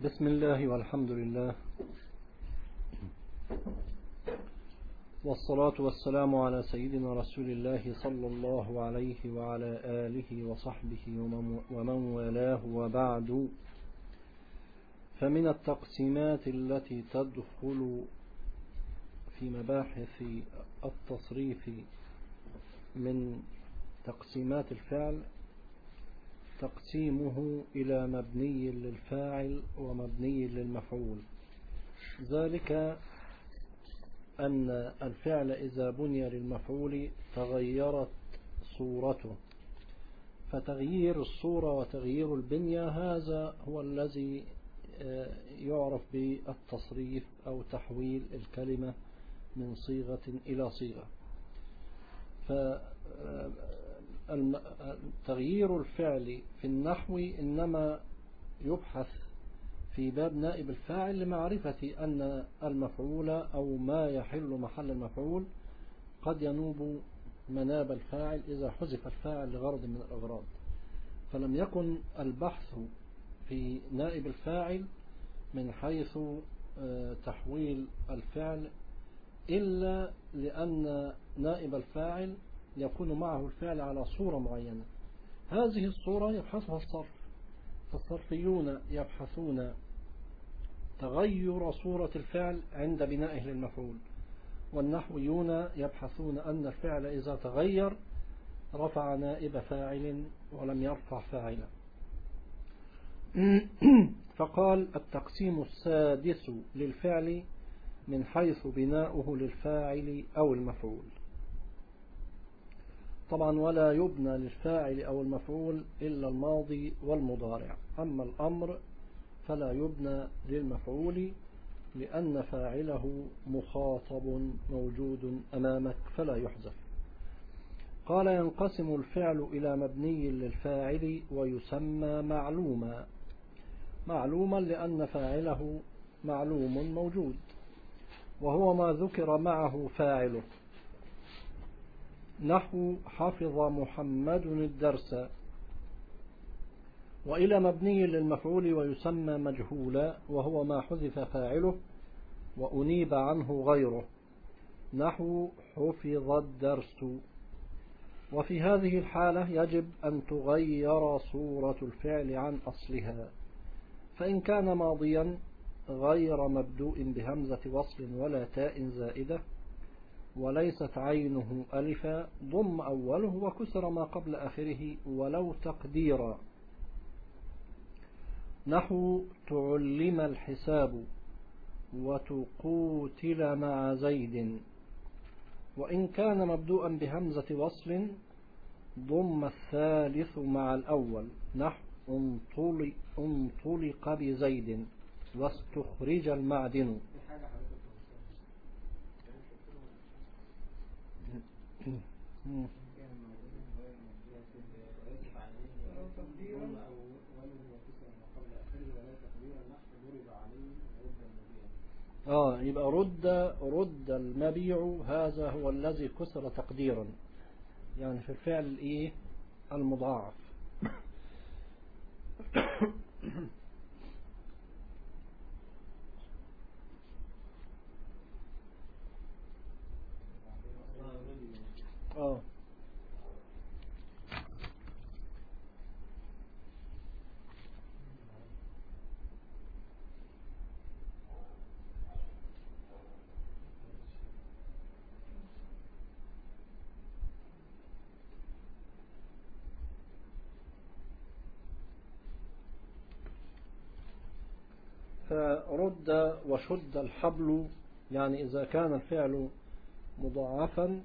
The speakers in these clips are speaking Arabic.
بسم الله والحمد لله، والصلاة والسلام على سيدنا رسول الله صلى الله عليه وعلى آله وصحبه ومن والاه، وبعد. فمن التقسيمات التي تدخل في مباحث التصريف من تقسيمات الفعل تقسيمه إلى مبني للفاعل ومبني للمفعول. ذلك أن الفعل إذا بني للمفعول تغيرت صورته، فتغيير الصورة وتغيير البنية هذا هو الذي يعرف بالتصريف أو تحويل الكلمة من صيغة إلى صيغة. فتغيير الفعل في النحو إنما يبحث في باب نائب الفاعل لمعرفة أن المفعول أو ما يحل محل المفعول قد ينوب مناب الفاعل إذا حذف الفاعل لغرض من الأغراض. فلم يكن البحث في نائب الفاعل من حيث تحويل الفعل إلا لأن نائب الفاعل يكون معه الفعل على صورة معينة، هذه الصورة يبحثها الصرف، فالصرفيون يبحثون تغير صورة الفعل عند بنائه للمفعول، والنحويون يبحثون أن الفعل إذا تغير رفع نائب فاعل ولم يرفع فاعلا. فقال التقسيم السادس للفعل من حيث بناؤه للفاعل أو المفعول. طبعا ولا يبنى للفاعل أو المفعول إلا الماضي والمضارع، أما الأمر فلا يبنى للمفعول لأن فاعله مخاطب موجود أمامك فلا يحذف. قال ينقسم الفعل إلى مبني للفاعل ويسمى معلوما لأن فاعله معلوم موجود، وهو ما ذكر معه فاعله، نحو حفظ محمد الدرس. وإلى مبني للمفعول ويسمى مجهولا، وهو ما حذف فاعله وأنيب عنه غيره، نحو حفظ الدرس. وفي هذه الحالة يجب أن تغير صورة الفعل عن أصلها، فإن كان ماضيا غير مبدوء بهمزة وصل ولا تاء زائدة وليست عينه ألفا ضم أوله وكسر ما قبل آخره ولو تقديرا، نحو تعلم الحساب وتقوتل مع زيد. وإن كان مبدوءا بهمزة وصل ضم الثالث مع الأول، نحو انطلق بزيد واستخرج المعدن. يبقى رد المبيع، هذا هو الذي كسر تقديرا، يعني في الفعل المضاعف. فرد وشد الحبل، يعني إذا كان الفعل مضاعفا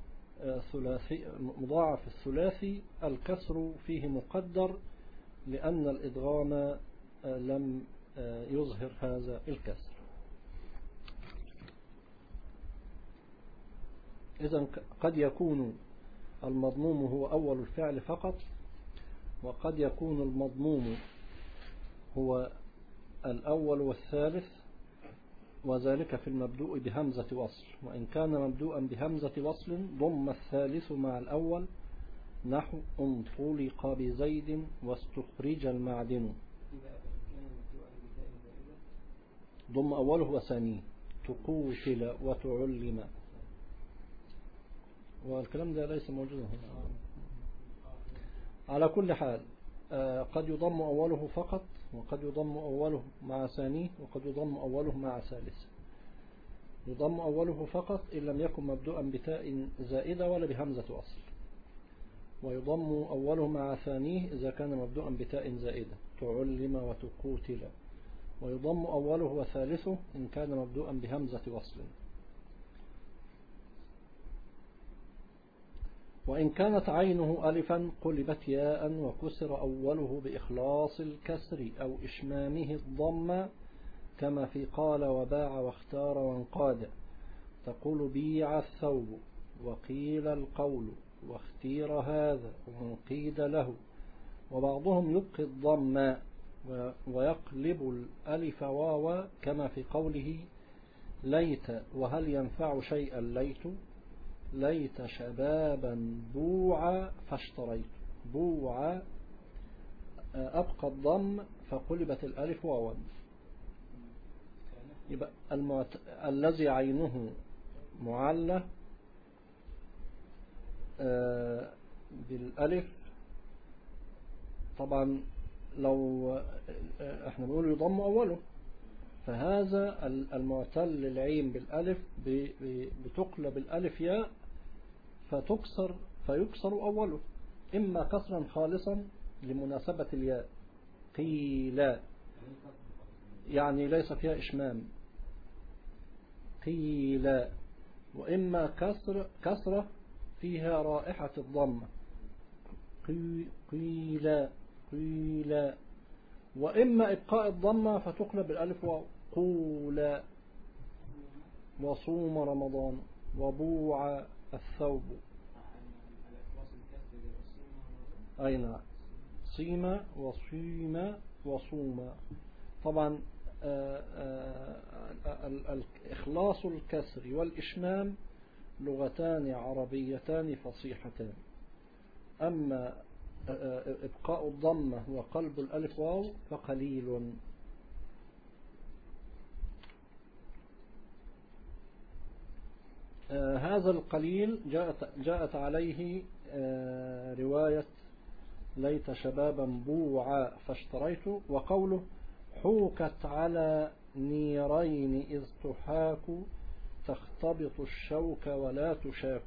مضاعف الثلاثي الكسر فيه مقدر لأن الإدغام لم يظهر هذا الكسر. إذن قد يكون المضموم هو أول الفعل فقط، وقد يكون المضموم هو الأول والثالث، وذلك في المبدوء بهمزة وصل. وإن كان مبدوءا بهمزة وصل ضم الثالث مع الأول، نحو انطلق بزيد واستخرج المعدن. ضم أوله وثانيه، تقوتل وتعلم، والكلام ده ليس موجودا هنا. على كل حال قد يضم أوله فقط، وقد يضم أوله مع ثانيه، وقد يضم أوله مع ثالث. يضم أوله فقط إن لم يكن مبدوءا بتاء زائدة ولا بهمزة وصل، ويضم أوله مع ثانيه إذا كان مبدوءا بتاء زائدة، تعلم وتقوتل، ويضم أوله وثالثه إن كان مبدوءا بهمزة وصل. وإن كانت عينه ألفا قلبت ياء وكسر أوله بإخلاص الكسر أو إشمامه الضم، كما في قال وباع واختار وانقاد، تقول بيع الثوب، وقيل القول، واختير هذا، وانقيد له. وبعضهم يبقي الضم ويقلب الألف واو، كما في قوله ليت وهل ينفع شيئا ليت، ليت شبابا بوع فاشتريت. بوع أبقى الضم فقلبت الألف واوا. يبقى الذي عينه معلة بالألف، طبعا لو احنا بنقول يضم أوله، فهذا المعتل العين بالألف بتقلب الألف ياء فيكسر أوله، إما كسرا خالصا لمناسبة الياء، قيل يعني ليس فيها إشمام، قيل، وإما كسرة فيها رائحة الضمة، قيل قيل، وإما إبقاء الضمة فتقلب الألف واو، قول، وصوم رمضان، وبوع الثوب. أين صيم وصيم وصوم. طبعا إخلاص الكسر والإشمام لغتان عربيتان فصيحتان، أما إبقاء الضمة وقلب الألف واو فقليل. هذا القليل جاءت عليه رواية ليت شبابا بوعا فاشتريت، وقوله حوكت على نيرين إذ تحاك، تختبط الشوك ولا تشاك.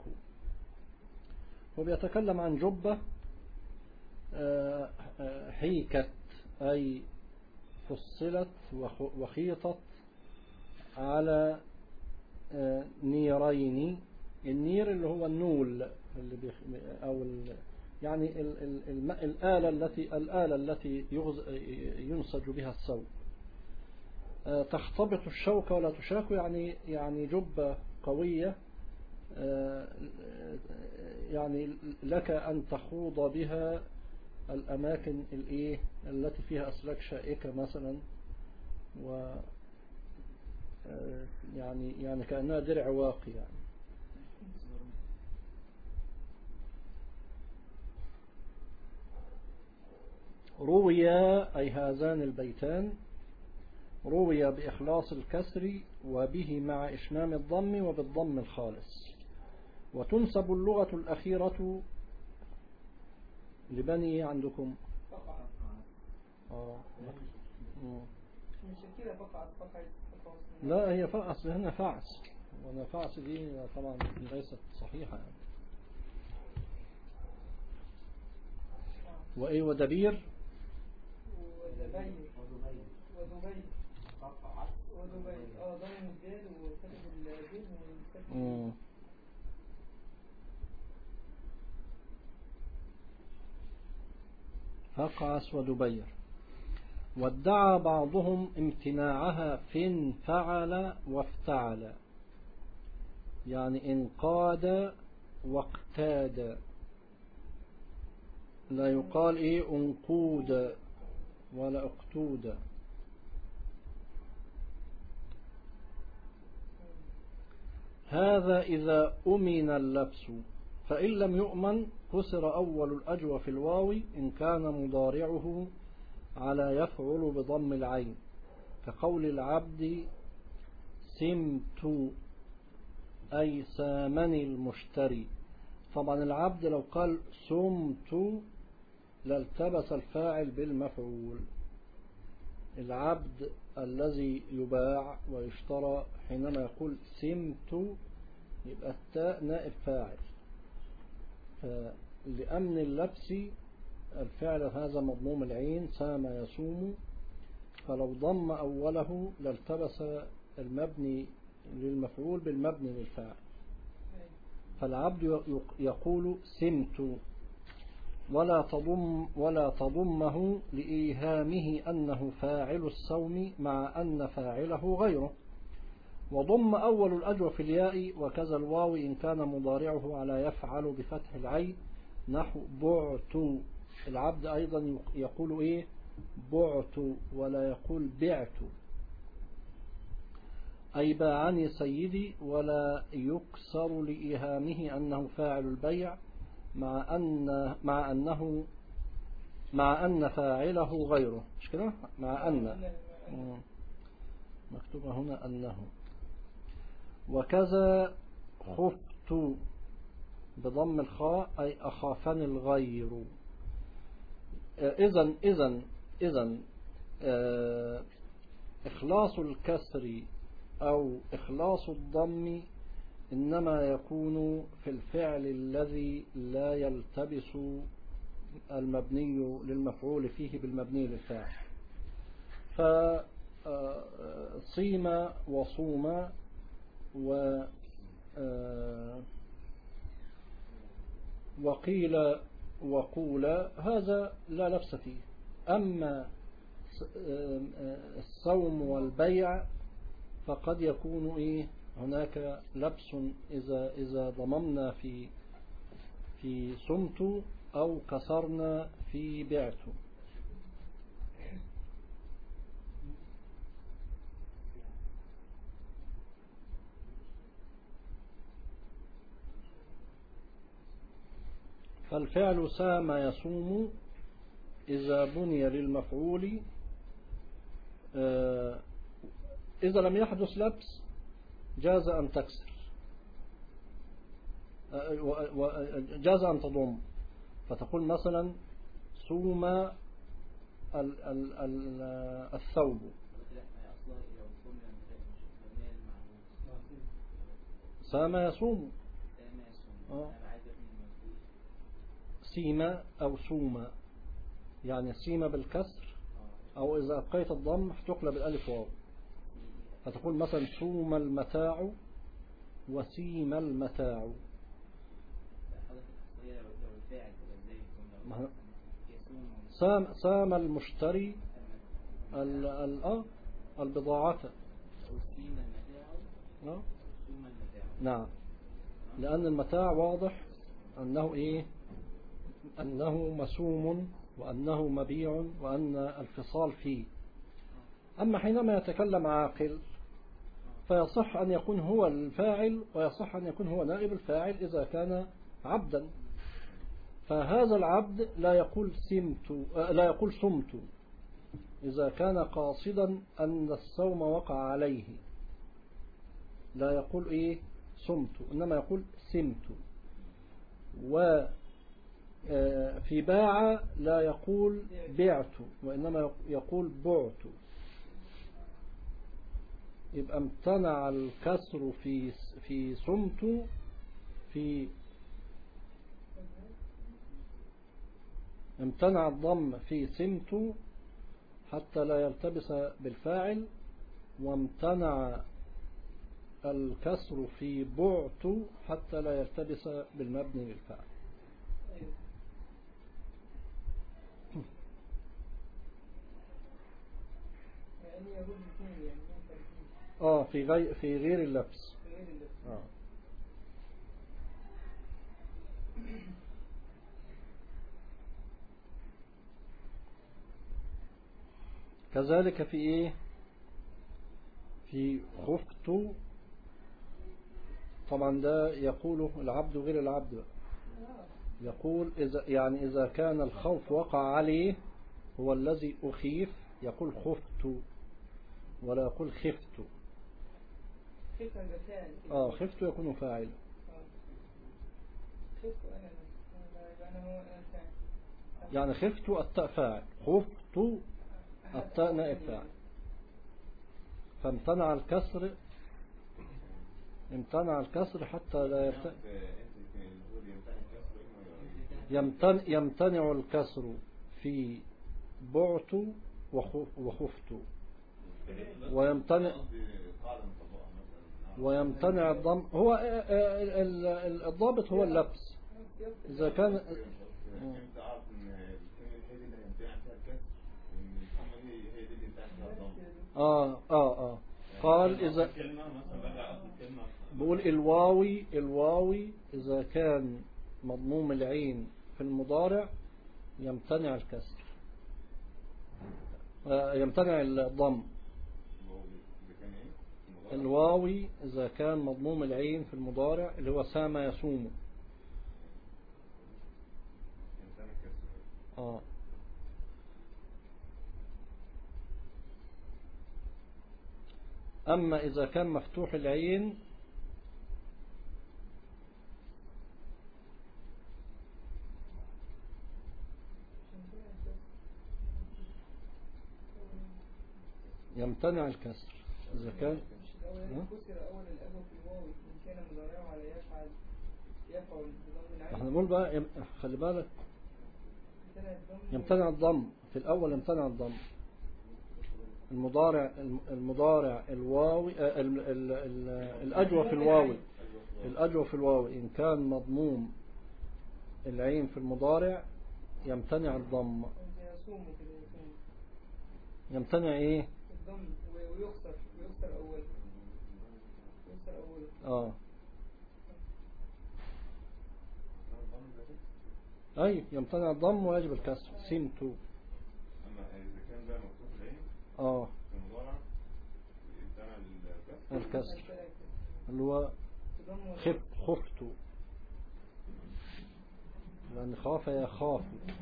وبيتكلم عن جبة حيكت أي فصلت وخيطت على نيرين. النير اللي هو النول اللي أو يعني الآلة التي ينسج بها الثوب. تختبط الشوك ولا تشاك يعني جبة قوية، يعني لك أن تخوض بها الأماكن التي فيها أسلاك شائكة مثلا، و يعني كأنها درع واقي يعني. روي أي هذان البيتان، روي بإخلاص الكسر وبه مع إشمام الضم وبالضم الخالص. وتنسب اللغة الأخيرة لبني عندكم لا هي فأس هنا فعس، وانا فعس دي طبعا ليست صحيحة يعني. وإيه ودبير ودبير فقعس ودبير. وادعى بعضهم امتناعها في انفعل وافتعل، يعني انقاد واقتاد، لا يقال انقود ولا اقتود. هذا إذا أمن اللبس، فإن لم يؤمن كسر أول الأجوف الواو إن كان مضارعه على يفعل بضم العين، كقول العبد سمت أي سامني المشتري. طبعا العبد لو قال سمت لالتبس الفاعل بالمفعول. العبد الذي يباع ويشترى حينما يقول سمت يبقى التاء نائب فاعل، لأمن اللبس الفعل هذا مضموم العين سام يسوم، فلو ضم أوله لالتبس المبني للمفعول بالمبني للفاعل. فالعبد يقول سمت ولا تضمه لإيهامه أنه فاعل الصوم مع أن فاعله غيره. وضم أول الأجوف في الياء وكذا الواو إن كان مضارعه على يفعل بفتح العين نحو بعت. العبد أيضا يقول إيه بعت ولا يقول بعت، أي باعني سيدي، ولا يكسر لإيهامه أنه فاعل البيع مع أن فاعله غيره. مش كده؟ مع أن مكتوبة هنا أنه. وكذا خفت بضم الخاء أي أخافني الغير. إذن إخلاص الكسر أو إخلاص الضم إنما يكون في الفعل الذي لا يلتبس المبني للمفعول فيه بالمبني للفاعل. فصيم وصوم وقيل وقول هذا لا لبس فيه. أما الصوم والبيع فقد يكون هناك لبس إذا ضممنا في صمت أو كسرنا في بعت. فالفعل سام يصوم إذا بني للمفعول إذا لم يحدث لبس جاز أن تكسر، جاز أن تضم، فتقول مثلا صوم الثوب. سام يصوم سيم أو صوم، يعني سيم بالكسر، أو إذا أبقيت الضم تقلب الألف واو، فتقول مثلا صوم المتاع وسيم المتاع. سام المشتري البضاعة. نعم، لأن المتاع واضح أنه مسوم وأنه مبيع وأن الفصال فيه. أما حينما يتكلم عاقل فيصح أن يكون هو الفاعل ويصح أن يكون هو نائب الفاعل إذا كان عبدا. فهذا العبد لا يقول صمت إذا كان قاصدا أن الصوم وقع عليه، لا يقول صمت، إنما يقول سمت. وفي باع لا يقول بعت وإنما يقول بعت. يبقى امتنع الكسر في صمت، امتنع الضم في سمت حتى لا يلتبس بالفاعل، وامتنع الكسر في بعت حتى لا يلتبس بالمبني للفاعل. في غير اللبس. كذلك في خفت. طبعا ده يقوله العبد غير العبد، يقول إذا كان الخوف وقع عليه هو الذي أخيف يقول خفت، ولا يقول خفت. خفت يكون فاعل. يعني خفت التاء فاعل، خفت التاء نائب فاعل، فامتنع الكسر، امتنع الكسر حتى لا يمتنع الكسر في بعت وخفت، ويمتنع الضم. هو الضابط هو اللبس. إذا كان قال إذا بقول الواوي إذا كان مضموم العين في المضارع يمتنع الكسر، يمتنع الضم. الواوي إذا كان مضموم العين في المضارع اللي هو سام يسوم. أما إذا كان مفتوح العين يمتنع الكسر. إذا كان احنا نقول بقى خلي بالك يمتنع الضم في الأول، يمتنع الضم. المضارع الواوي الأجوف في الواوي إن كان مضموم العين في المضارع يمتنع الضم. يمتنع ايه؟ الضم ويكسر أول. أي يمتنع الضم ويجب الكسر. سمت. أما إذا كان ده مفتوح العين في المضارع يمتنع الكسر اللي هو خفت، لأن خاف يخاف.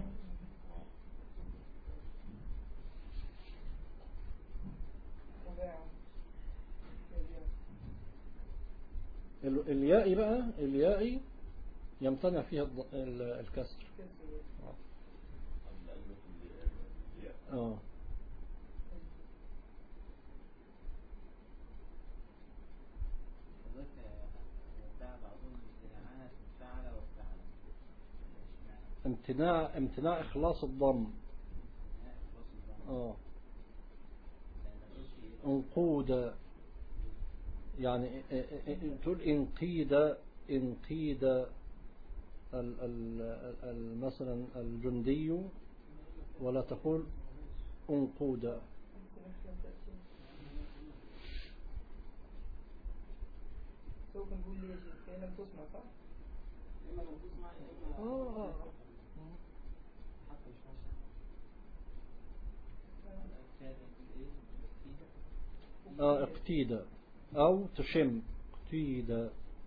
الياء بقى الياء يمتنع فيها الكسر. امتناع إخلاص الضم. انقود، يعني تقول انقيد مثلا الجندي، ولا تقول انقود. سوف نقول لي كلمة تسمع صح؟ اقتيد أو تشم اقتيد.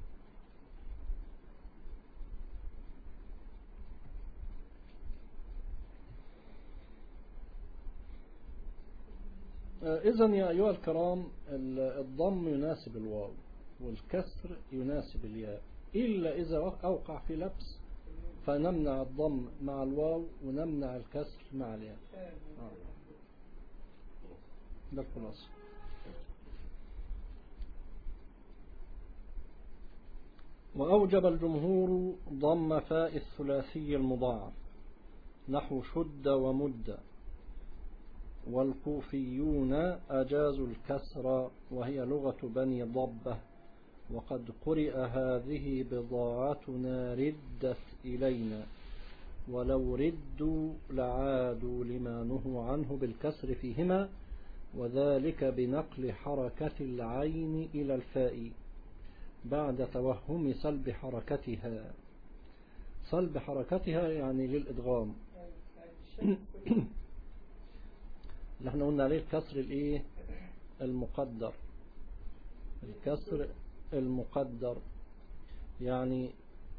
إذن يا أيها الكرام الضم يناسب الواو والكسر يناسب الياء، إلا إذا أوقع في لبس فنمنع الضم مع الواو ونمنع الكسر مع الياء. ده الخلاصة. وأوجب الجمهور ضم فاء الثلاثي المضاعف نحو شد ومد، والكوفيون أجازوا الكسر وهي لغة بني ضبة، وقد قرئ هذه بضاعتنا ردت إلينا، ولو ردوا لعادوا لما نهوا عنه بالكسر فيهما، وذلك بنقل حركة العين إلى الفاء بعد توهم سلب حركتها. سلب حركتها يعني للإدغام. نحن قلنا عليه الكسر الايه المقدر، الكسر المقدر يعني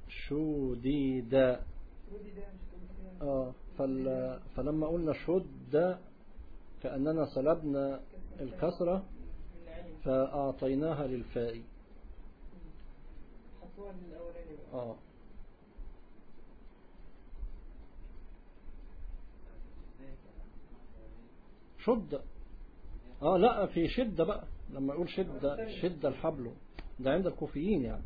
شديد. فلما قلنا شد كأننا سلبنا الكسرة فأعطيناها للفاء. حطوها للأولاني بقى. شد. لا في شدة بقى، لما يقول شدة الحبل ده عند الكوفيين يعني.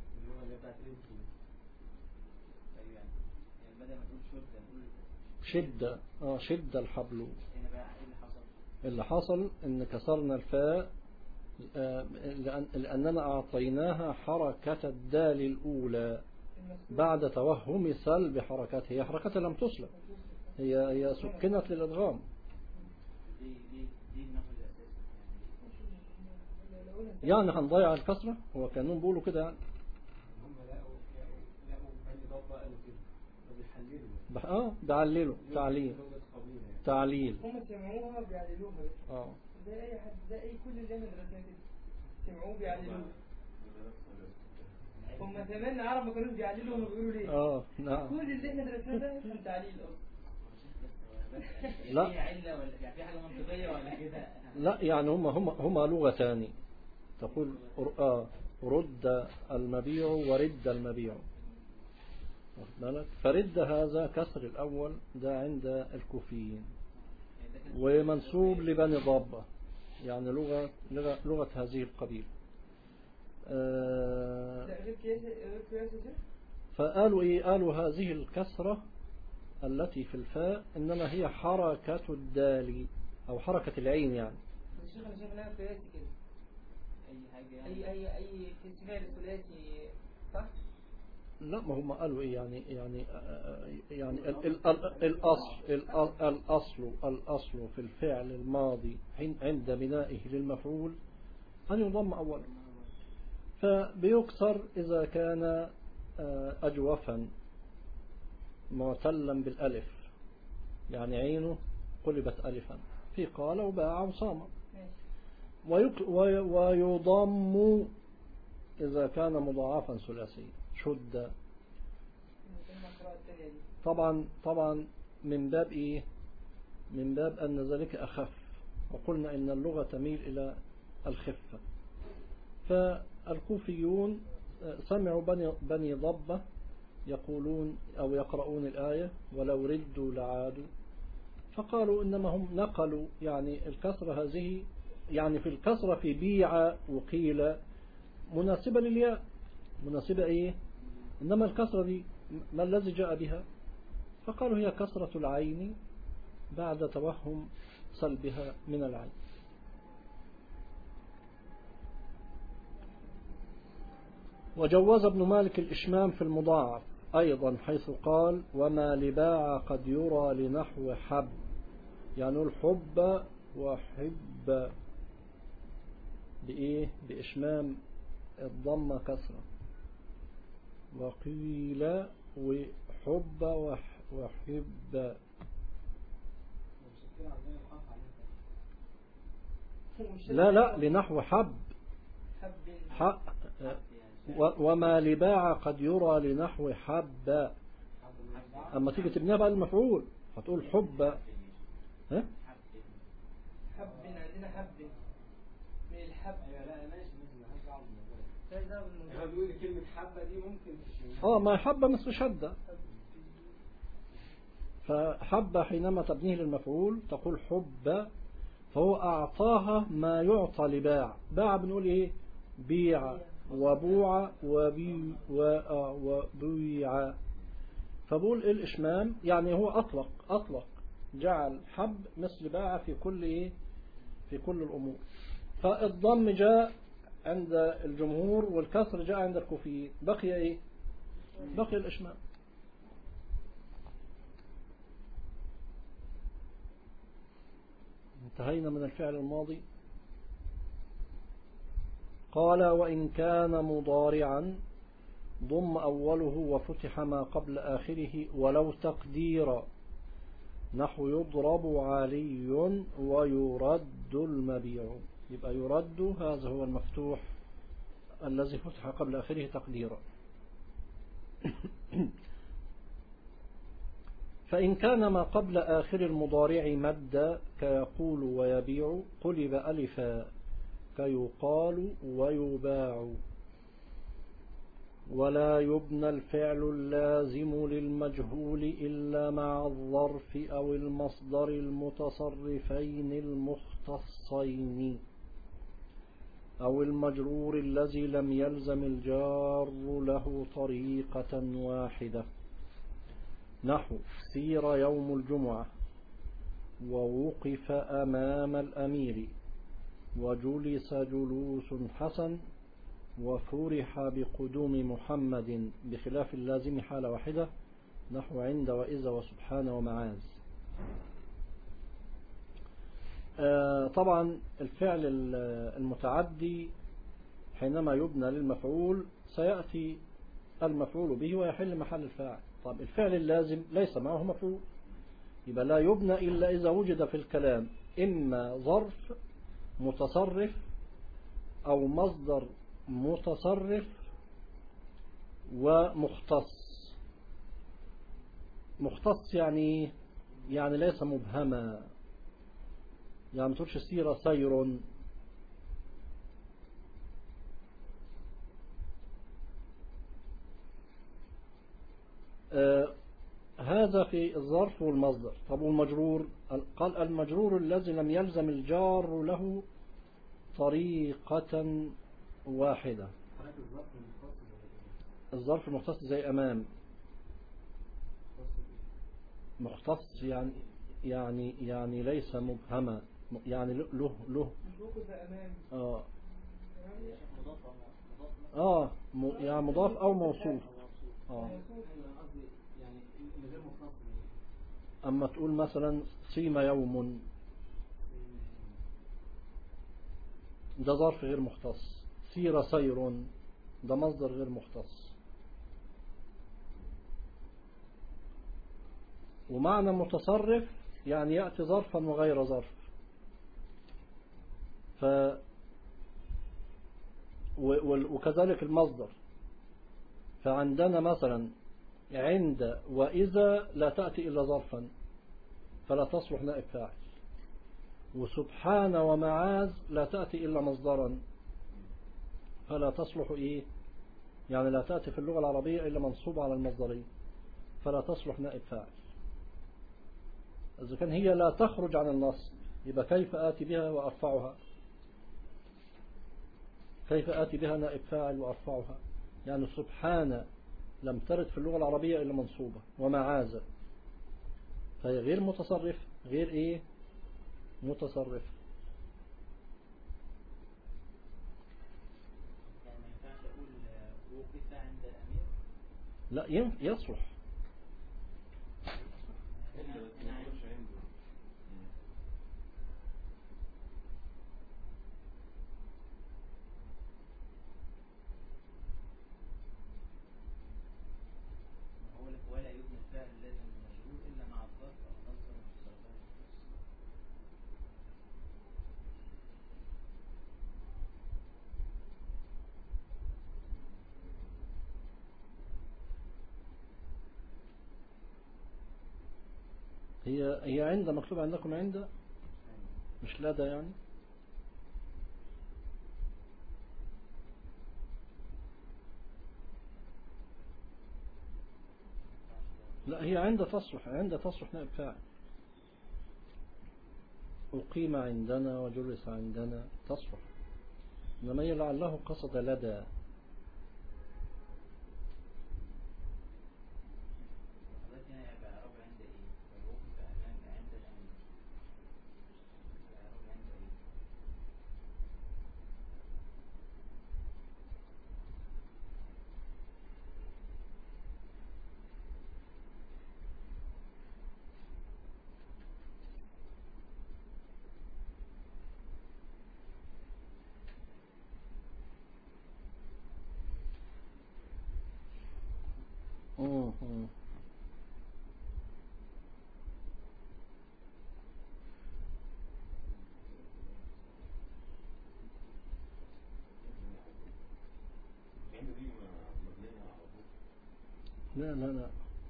شدة شدة الحبل. اللي حصل ان كسرنا الفاء لأننا أعطيناها حركة الدال الأولى بعد توهم سلب حركتها. هي حركتها لم تسلب، هي سكنت للإدغام. يعني هنضيع الكسرة، هو كانوا بيقولوا كده يعني. بيعللوا تعليل. هم سمعوها بيعللوها. زي اي حد، زي اي كل اللي مدرسنا كده سمعوه بيعللوها. هم زمان العرب ما كانوش بيعللوا، هم بيقولوا ليه؟ نعم. كل اللي احنا درسناه ده كان تعليل اصلا. لا في علة ولا في حاجة منطقية ولا كده؟ لا يعني هم لغتان تقول رد المبيع ورد المبيع. فرد هذا كسر الأول ده عند الكوفيين، ومنسوب لبني ضبة يعني لغة هذه القبيلة. فقالوا قالوا هذه الكسرة التي في الفاء إنما هي حركة الدال أو حركة العين يعني. الشيخ أنا شايف لها قياسي كده، أي فعل ثلاثي صح؟ لا ما هم قالوا يعني الأصل في الفعل الماضي عند بنائه للمفعول أن يضم أولا، فبيكسر إذا كان أجوفا معتلا بالألف، يعني عينه قلبت ألفا في قال وباع وصام. ويضم إذا كان مضاعفا ثلاثي شد. طبعا من باب من باب أن ذلك أخف، وقلنا إن اللغة تميل إلى الخفة. فالكوفيون سمعوا بني ضبة يقولون أو يقرؤون الآية ولو ردوا لعادوا، فقالوا إنما هم نقلوا يعني الكسرة هذه، يعني في الكسرة في بيع وقيل مناسبة للياء، مناسبة إنما الكسرة دي ما الذي جاء بها؟ فقالوا هي كسرة العين بعد توهم سلبها من العين. وجوز ابن مالك الإشمام في المضاعف أيضا حيث قال وما لباع قد يرى لنحو حب، يعني الحب وحب بإشمام الضمة كسرة، وقيل وحب وحب. لا لنحو حب وما لباع قد يرى لنحو حب. أما تيجي تبنيها بقى المفعول هتقول حب. حب عندنا حب من الحب. لا ماشي هو بيقول كلمة حبة دي ممكن ما حبة مثل شدة، فحبة حينما تبنيه للمفعول تقول حب، فهو أعطاها ما يعطى لباع. باع بنقول بيع وبوع وبيع. فبقول الإشمام يعني هو أطلق جعل حب مثل باع في كل الأمور. فالضم جاء عند الجمهور والكسر جاء عند الكوفيين، بقي بقي الإشمام. انتهينا من الفعل الماضي. قال وإن كان مضارعا ضم أوله وفتح ما قبل آخره ولو تقديرا، نحو يضرب علي ويرد المبيع. يبقى يرد هذا هو المفتوح الذي فتح قبل آخره تقديرا. فإن كان ما قبل آخر المضارع مد كيقول ويبيع قلب ألفا كيقال ويباع. ولا يبنى الفعل اللازم للمجهول إلا مع الظرف أو المصدر المتصرفين المختصين أو المجرور الذي لم يلزم الجار له طريقة واحدة. نحو سير يوم الجمعة، ووقف أمام الأمير، وجلس جلوس حسن، وفرح بقدوم محمد، بخلاف اللازم حال واحدة. نحو عند وإذا وسبحان ومعاذ. طبعا الفعل المتعدي حينما يبنى للمفعول سيأتي المفعول به ويحل محل الفاعل. طب الفعل اللازم ليس معه مفعول، يبقى لا يبنى إلا إذا وجد في الكلام إما ظرف متصرف أو مصدر متصرف ومختص. مختص يعني ليس مبهما، يعني ما تقولش سير سير. هذا في الظرف والمصدر. طب والمجرور؟ قال المجرور الذي لم يلزم الجار له طريقة واحدة. الظرف المختص زي أمام. مختص يعني ليس مبهما، يعني له يعني مضاف أو موصوف. أما تقول مثلا صيم يوم، ده ظرف غير مختص. سير سير، ده مصدر غير مختص. ومعنى متصرف يعني يأتي ظرفا وغير ظرف. وكذلك المصدر. فعندنا مثلا عند وإذا لا تأتي إلا ظرفا فلا تصلح نائب فاعل، وسبحان ومعاذ لا تأتي إلا مصدرا فلا تصلح يعني لا تأتي في اللغة العربية إلا منصوبة على المصدرين فلا تصلح نائب فاعل. إذا كان هي لا تخرج عن النص يبقى كيف آتي بها وأرفعها؟ كيف آتي بها نائب فاعل وأرفعها؟ يعني سبحان لم ترد في اللغة العربية إلا منصوبة، ومعاذ فهي غير متصرف، غير متصرف. يعني ما ينفعش أقول وقف عند الأمير؟ لا يصلح. ولا يبنى الفعل لازم المجهول إلا مع الظرف أو مصدر متصرفين. هي عند مكتوب عندكم عند، مش لدى يعني. لا هي عند تصلح نائب فاعل. أقيم عندنا وجلس عندنا تصلح، إنما هي لعله قصد لدى. لا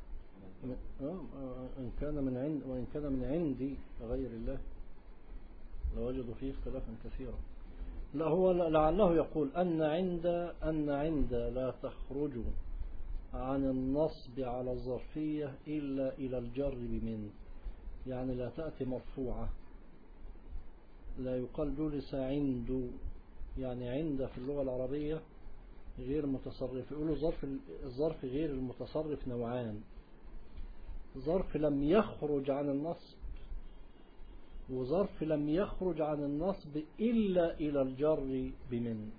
إن كان من عند، وإن كان من عندي غير الله لوجدوا فيه اختلافا كثيرا. لا، هو لعله يقول أن عند لا تخرج عن النصب على الظرفية إلا إلى الجر بمن، يعني لا تأتي مرفوعة. لا يقال جلس عند، يعني عند في اللغة العربية غير متصرف. يقولوا الظرف غير المتصرف نوعان: ظرف لم يخرج عن النصب، وظرف لم يخرج عن النصب إلا إلى الجر بمن.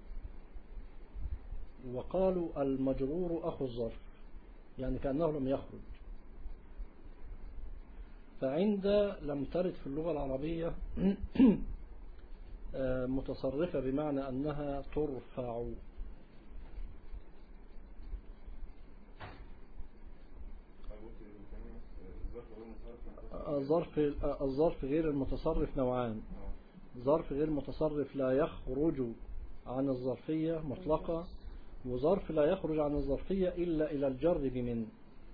وقالوا المجرور أخو الظرف، يعني كأنه لم يخرج. فعند لم ترد في اللغة العربية متصرفة بمعنى أنها ترفع. الظرف غير المتصرف نوعان: ظرف غير متصرف لا يخرج عن الظرفية مطلقة، وظرف لا يخرج عن الظرفية إلا إلى الجر بمن.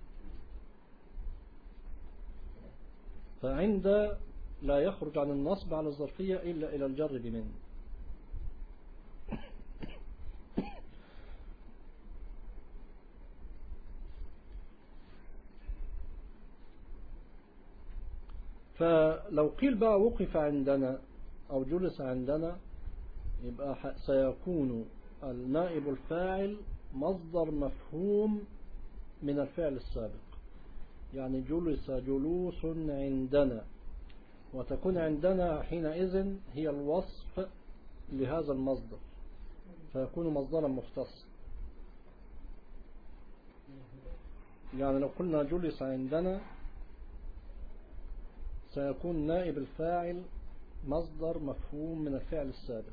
فعند لا يخرج عن النصب على الظرفية إلا إلى الجر بمن. فلو قيل بقى وقف عندنا أو جلس عندنا، يبقى سيكون النائب الفاعل مصدر مفهوم من الفعل السابق. يعني جلس جلوس عندنا، وتكون عندنا حينئذ هي الوصف لهذا المصدر، فيكون مصدرا مختص. يعني لو قلنا جلس عندنا سيكون نائب الفاعل مصدر مفهوم من الفعل السابق.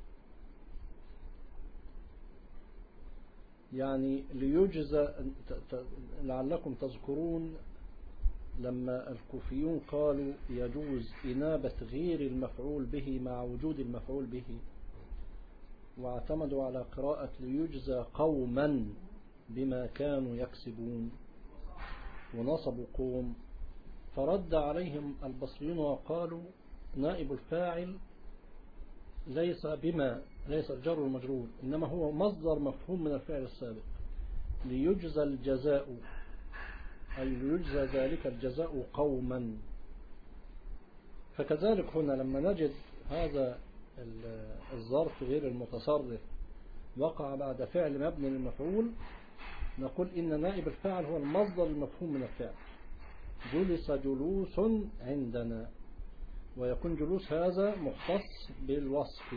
يعني ليجزى، لعلكم تذكرون لما الكوفيون قالوا يجوز إنابة غير المفعول به مع وجود المفعول به، واعتمدوا على قراءة ليجزى قوما بما كانوا يكسبون، ونصبوا قوم. فرد عليهم البصريون وقالوا نائب الفاعل ليس الجر والمجرور، إنما هو مصدر مفهوم من الفعل السابق. ليجزى الجزاء، أي ليجزى ذلك الجزاء قوما. فكذلك هنا لما نجد هذا الظرف غير المتصرف وقع بعد فعل مبني للمفعول، نقول إن نائب الفاعل هو المصدر المفهوم من الفعل. جلس جلوس عندنا، ويكون جلوس هذا مختص بالوصف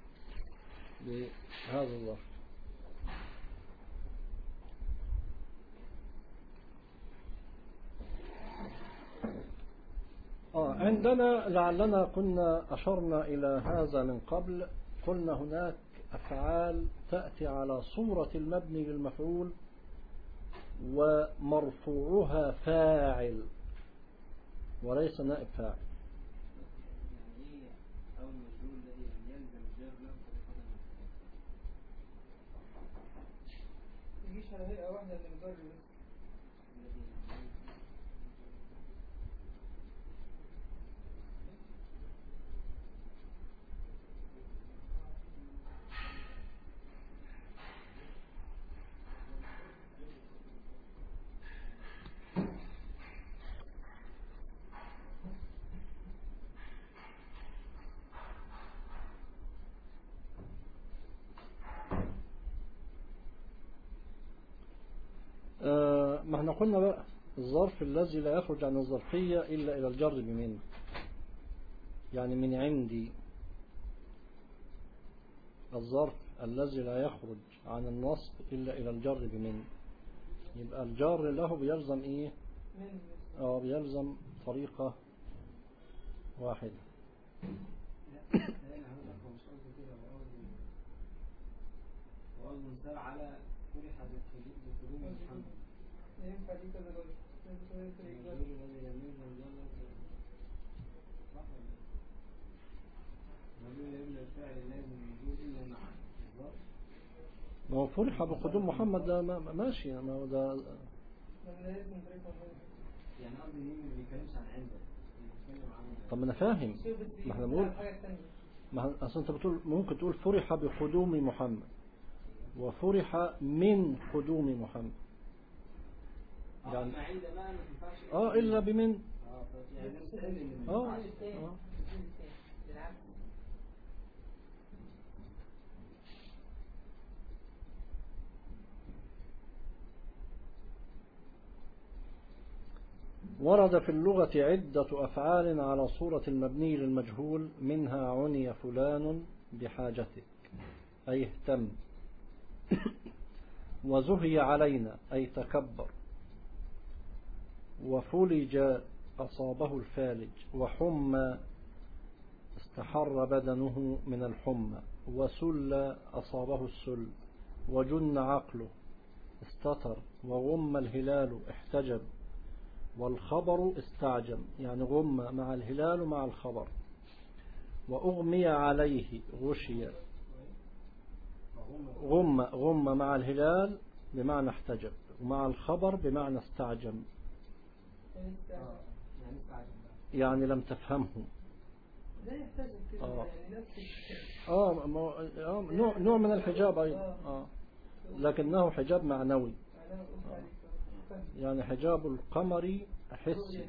بهذا الظرف. عندنا لعلنا كنا أشرنا إلى هذا من قبل، قلنا هناك أفعال تأتي على صورة المبني للمفعول ومرفوعها فاعل وليس نائب فاعل. يجيش على هيئة واحدة من الجر بس. ما احنا قلنا بقى الظرف الذي لا يخرج عن الظرفية إلا إلى الجر بمن، يعني من عندي. الظرف الذي لا يخرج عن النصب إلا إلى الجر بمن، يبقى الجر له بيلزم إيه؟ بيلزم طريقة واحدة. على كل حدث بقدوم محمد ينفع دي كذا جر. ما هو فرح بقدوم محمد ده ماشي، ما هو ده يعني قصدي مين ما بيتكلمش عن عنده، بيتكلم عن. طب ما انا فاهم، ما احنا بنقول أصلا أنت بتقول ممكن تقول فرح بقدوم محمد وفرح من قدوم محمد يعني إلا بمن ورد في اللغة عدة أفعال على صورة المبني للمجهول، منها عني فلان بحاجتك أي اهتم، وزهي علينا أي تكبر، وفلج أصابه الفالج، وحمى استحر بدنه من الحمى، وسل أصابه السل، وجن عقله استتر، وغم الهلال احتجب، والخبر استعجم يعني غم مع الهلال مع الخبر، وأغمي عليه غشي، غم مع الهلال بمعنى احتجب، ومع الخبر بمعنى استعجم يعني لم تفهمه. لا يحتاج كده يعني نوع من الحجاب أيضا لكنه حجاب معنوي يعني حجاب القمر حسي.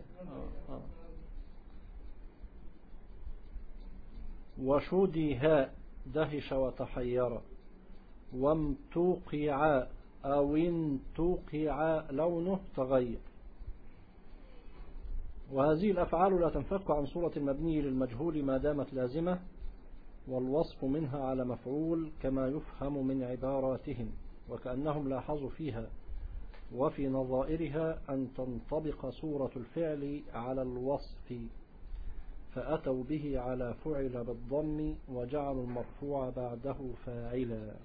وشدها دهش وتحير، وامتوقع أو انتوقع لونه تغير. وهذه الأفعال لا تنفك عن صورة المبني للمجهول ما دامت لازمة، والوصف منها على مفعول كما يفهم من عباراتهم، وكأنهم لاحظوا فيها وفي نظائرها أن تنطبق صورة الفعل على الوصف، فأتوا به على فعل بالضم وجعلوا المرفوع بعده فاعلا.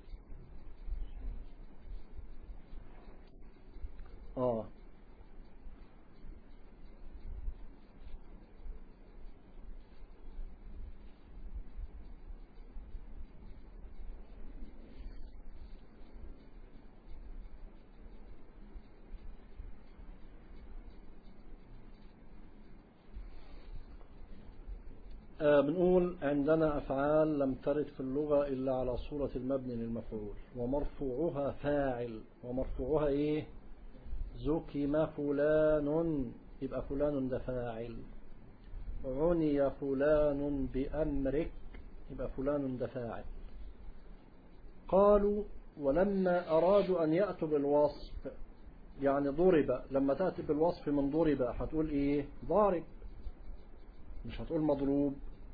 بنقول عندنا أفعال لم ترد في اللغة إلا على صورة المبني للمفعول، ومرفوعها فاعل. ومرفوعها إيه؟ زكم فلان يبقى فلان ده فاعل، عني فلان بأمرك يبقى فلان ده فاعل. قالوا ولما أرادوا أن يأتوا بالوصف يعني ضرب، لما تأتي بالوصف من ضرب هتقول إيه؟ ضارب، مش هتقول مضروب.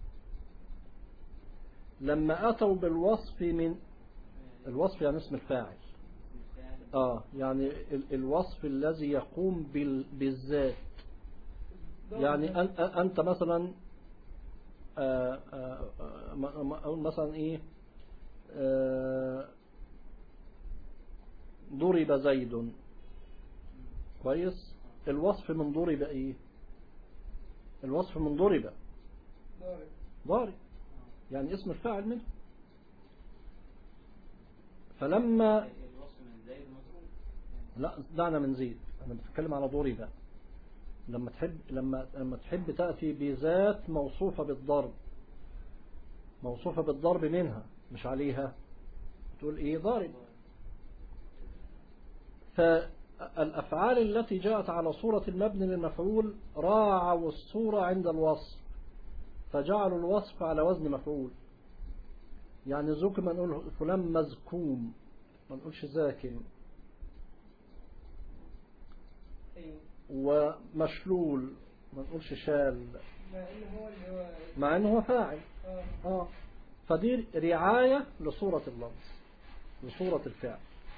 لما أتوا بالوصف من الوصف يعني اسم الفاعل يعني الوصف الذي يقوم بالذات. يعني أنت مثلا مثلا إيه ضرب زيد كويس. الوصف من ضرب إيه؟ الوصف من ضرب ضارب يعني اسم الفاعل منه. فلما الوصف من زيد مضروب. لا دعنا من زيد، أنا بتكلم على ضرب. لما تحب تأتي بذات موصوفة بالضرب، موصوفة بالضرب منها مش عليها، تقول إيه؟ ضارب. فالأفعال التي جاءت على صورة المبني للمفعول راعوا الصورة عند الوصف، فجعلوا الوصف على وزن مفعول. يعني زكم نقول فلان مزكوم، ما نقولش زاكم. ومشلول ما نقولش شال، مع انه هو فاعل. فدي رعاية لصورة اللفظ، لصورة الفعل.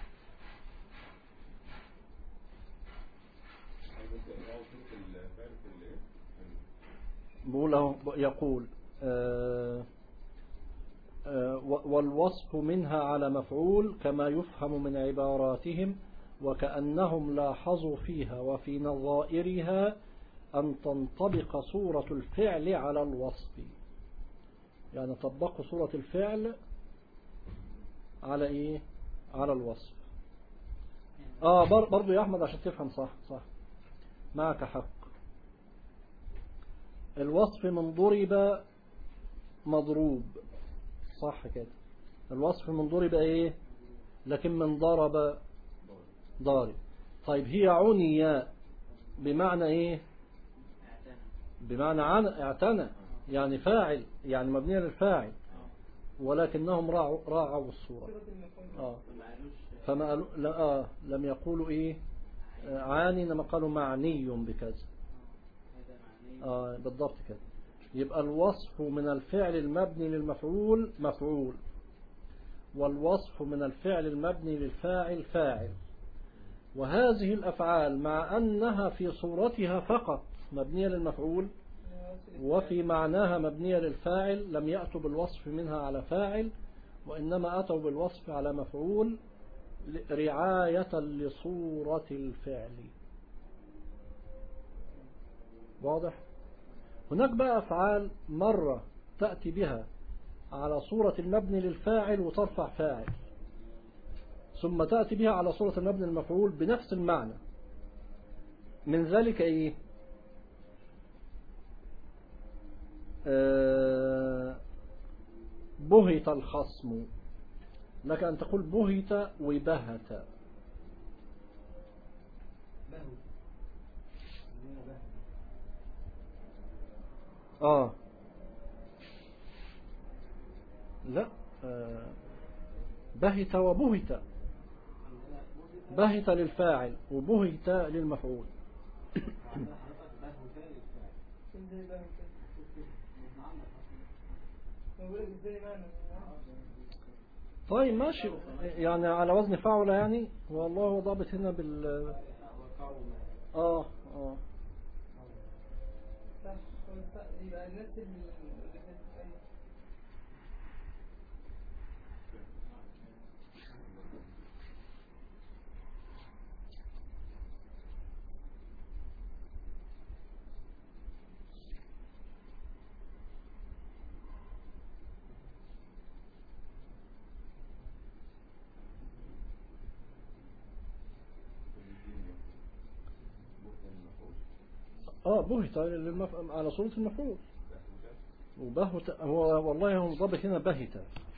يقول والوصف منها على مفعول كما يفهم من عباراتهم، وكأنهم لاحظوا فيها وفي نظائرها أن تنطبق صورة الفعل على الوصف. يعني طبقوا صورة الفعل على إيه؟ على الوصف. برضو يا أحمد عشان تفهم صح معك حق. الوصف من ضرب مضروب، صح كده. الوصف من ضرب ايه، لكن من ضرب ضارب. طيب هي عني بمعنى ايه، بمعنى اعتنى، يعني فاعل، يعني مبنية للفاعل، ولكنهم راعوا الصورة. فما قالوا لم يقولوا ايه عاني، انما قالوا معني بكذا. بالضبط كده. يبقى الوصف من الفعل المبني للمفعول مفعول، والوصف من الفعل المبني للفاعل فاعل. وهذه الأفعال مع أنها في صورتها فقط مبنية للمفعول وفي معناها مبنية للفاعل، لم يأتوا بالوصف منها على فاعل، وإنما أتوا بالوصف على مفعول رعاية لصورة الفعل. واضح؟ هناك بقى أفعال مرة تأتي بها على صورة المبني للفاعل وترفع فاعل، ثم تأتي بها على صورة المبني للمفعول بنفس المعنى. من ذلك إيه؟ بهت الخصم، لك أن تقول بهت وبهت. لا، بهت وبهت. بهت للفاعل وبهت للمفعول. طيب ماشي، يعني على وزن فعل يعني، والله هو ضابط هنا بال يبقى نفس بهت على صورة المفعول. وبهت هو والله هو ضابط هنا بهت.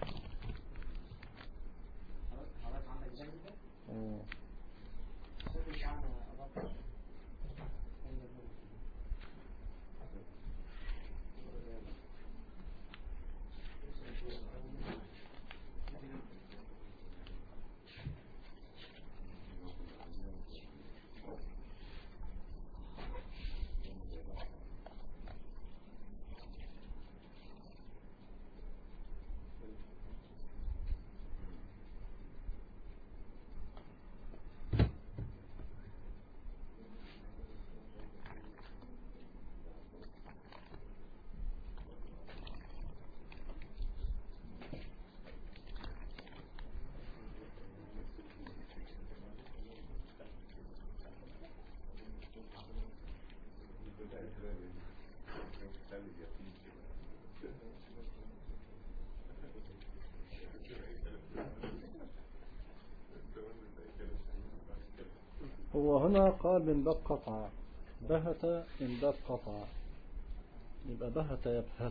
هو هنا قال من باب قطع، بهت من باب قطع، يبقى بهت يبهت،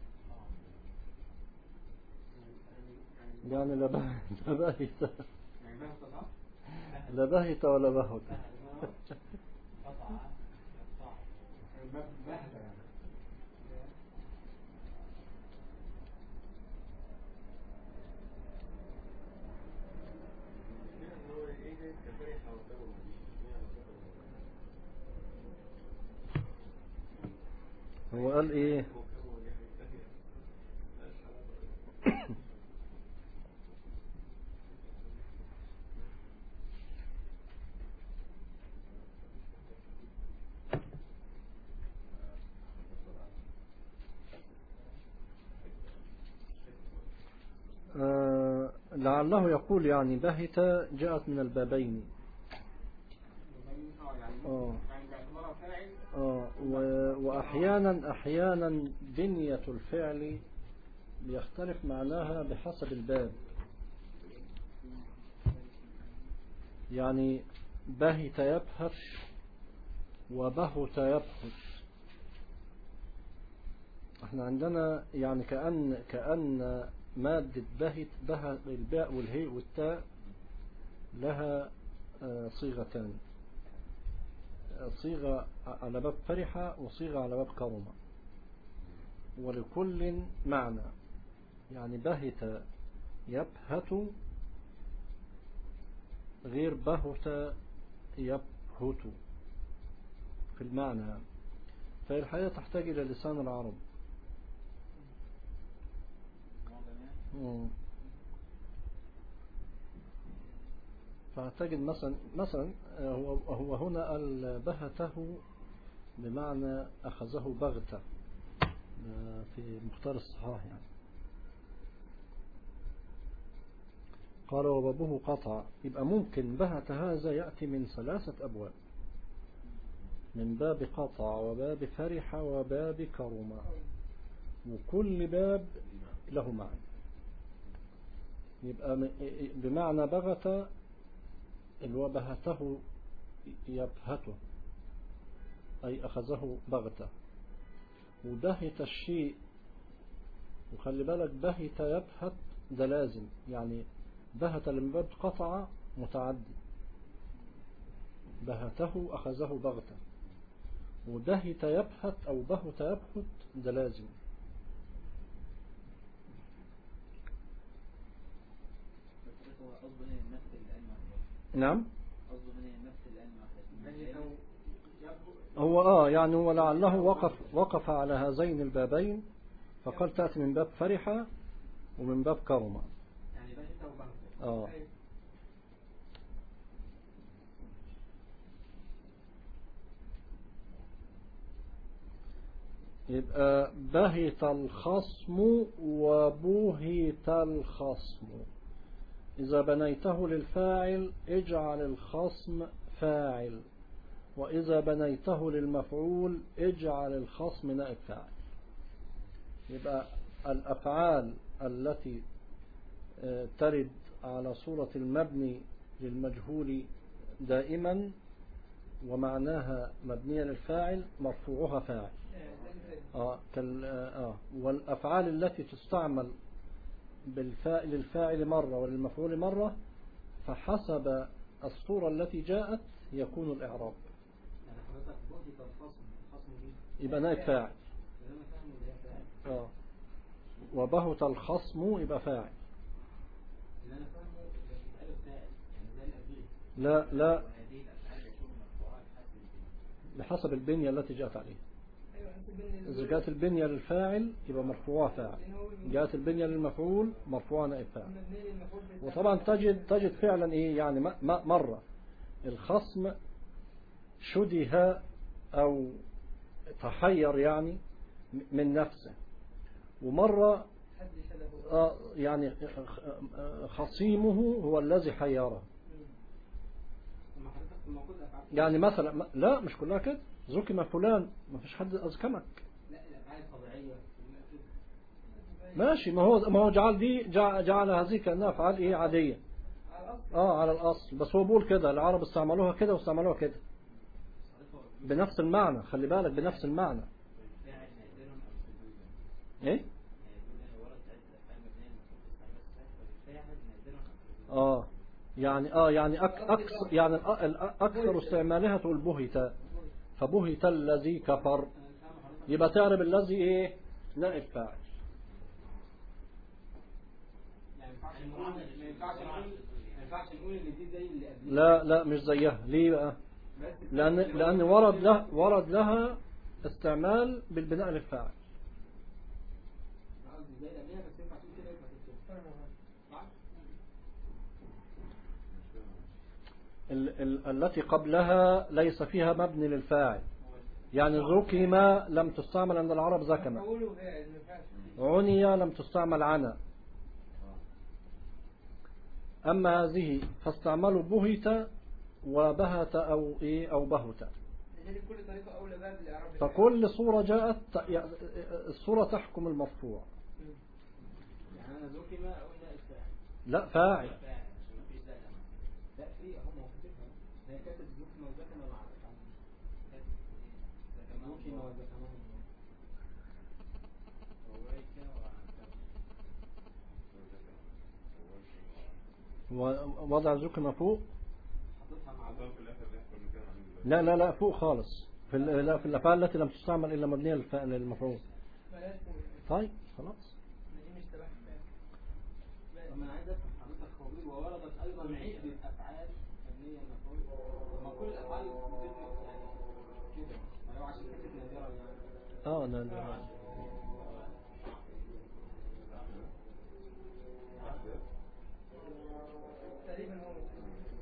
يعني لا بهت ولا بهت. هو قال ايه؟ لعله يقول يعني بهت جاءت من البابين. وأحيانا بنية الفعل بيختلف معناها بحسب الباب، يعني بهت يبهت وبهت يبهت. احنا عندنا يعني كأن مادة بهت، الباء والهاء والتاء لها صيغتان، صيغة على باب فرحة وصيغة على باب كرمة، ولكل معنى. يعني بهت يبهت غير بهت يبهت في المعنى، فالحقيقة تحتاج إلى لسان العرب. فاعتقد مثلا هو هنا بهته بمعنى أخذه بغتة في مختار الصحاح يعني. قال وبابه قطع، يبقى ممكن بهت هذا يأتي من 3 أبواب، من باب قطع وباب فرح وباب كرم، وكل باب له معنى. يبقى بمعنى بغت اللي هو بهته يبهته أي أخذه بغتة، وبهت الشيء، وخلي بالك بهت يبهت ده لازم، يعني بهت من باب قطع متعدي، بهته أخذه بغتة، وبهت يبهت أو بهت يبهت ده لازم. نعم هو يعني هو لعله وقف على هذين البابين، فقال تأتي من باب فرحة ومن باب كرمة. يعني بهت وبهت. يبقى بهت الخصم وبهت الخصم، إذا بنيته للفاعل اجعل الخصم فاعل، وإذا بنيته للمفعول اجعل الخصم نائب فاعل. يبقى الأفعال التي ترد على صورة المبني للمجهول دائما ومعناها مبنية للفاعل مرفوعها فاعل. والأفعال التي تستعمل للفاعل مرة وللمفعول مرة فحسب الصورة التي جاءت يكون الإعراب. يعني حضرتك بهت الخصم دي يبقى نائب فاعل. وبهت الخصم يبقى فاعل. اللي أنا فاهمه الألف فاعل يعني زي الأبيض. لا بحسب البنية التي جاءت عليها. إذا جاءت البنية للفاعل يبقى مرفوعها فاعل، جاءت البنية للمفعول مرفوعها نائب فاعل. وطبعا تجد فعلا إيه يعني مرة الخصم شده أو تحير يعني من نفسه، ومرة يعني خصيمه هو الذي حيره. يعني مثلا لا مش كلها كده، زكم فلان ما فيش حد أزكمك. لا الأفعال الطبيعية ماشي، ما هو جعل هذه كأنها أفعال إيه عادية على الأصل، بس هو بيقول كده العرب استعملوها كده واستعملوها كده بنفس المعنى، خلي بالك بنفس المعنى. ايه يعني أكثر استعمالها تقول بهت، فبهت الذي كفر، يبقى تعرب الذي ايه نائب فاعل. ما ينفعش نقول ان دي زي اللي قبل. لا مش زيها. ليه بقى؟ لأن ورد لها استعمال بالبناء للفاعل. التي قبلها ليس فيها مبني للفاعل، يعني زكم لم تستعمل عند العرب زكم، عني لم تستعمل عنا. أما هذه فاستعملوا بهت وبهت أو بهت. فكل صورة جاءت الصورة تحكم المرفوع. يعني أنا زكم أقول لا فاعل. لا في هم كاتبها، هي كاتب زكم وزكم العرب زكم وزكم وضع ذكر فوق. لا لا لا فوق خالص لا في الأفعال التي لم تستعمل إلا مبنية للمفعول. طيب خلاص. أنا عايز أفهم حضرتك خبير ووردت أيضا عدة أفعال مبنية للمفعول. ما كل الأفعال يعني كده ما هو عشان كده نادرة يعني. نادرة. تقريبا هو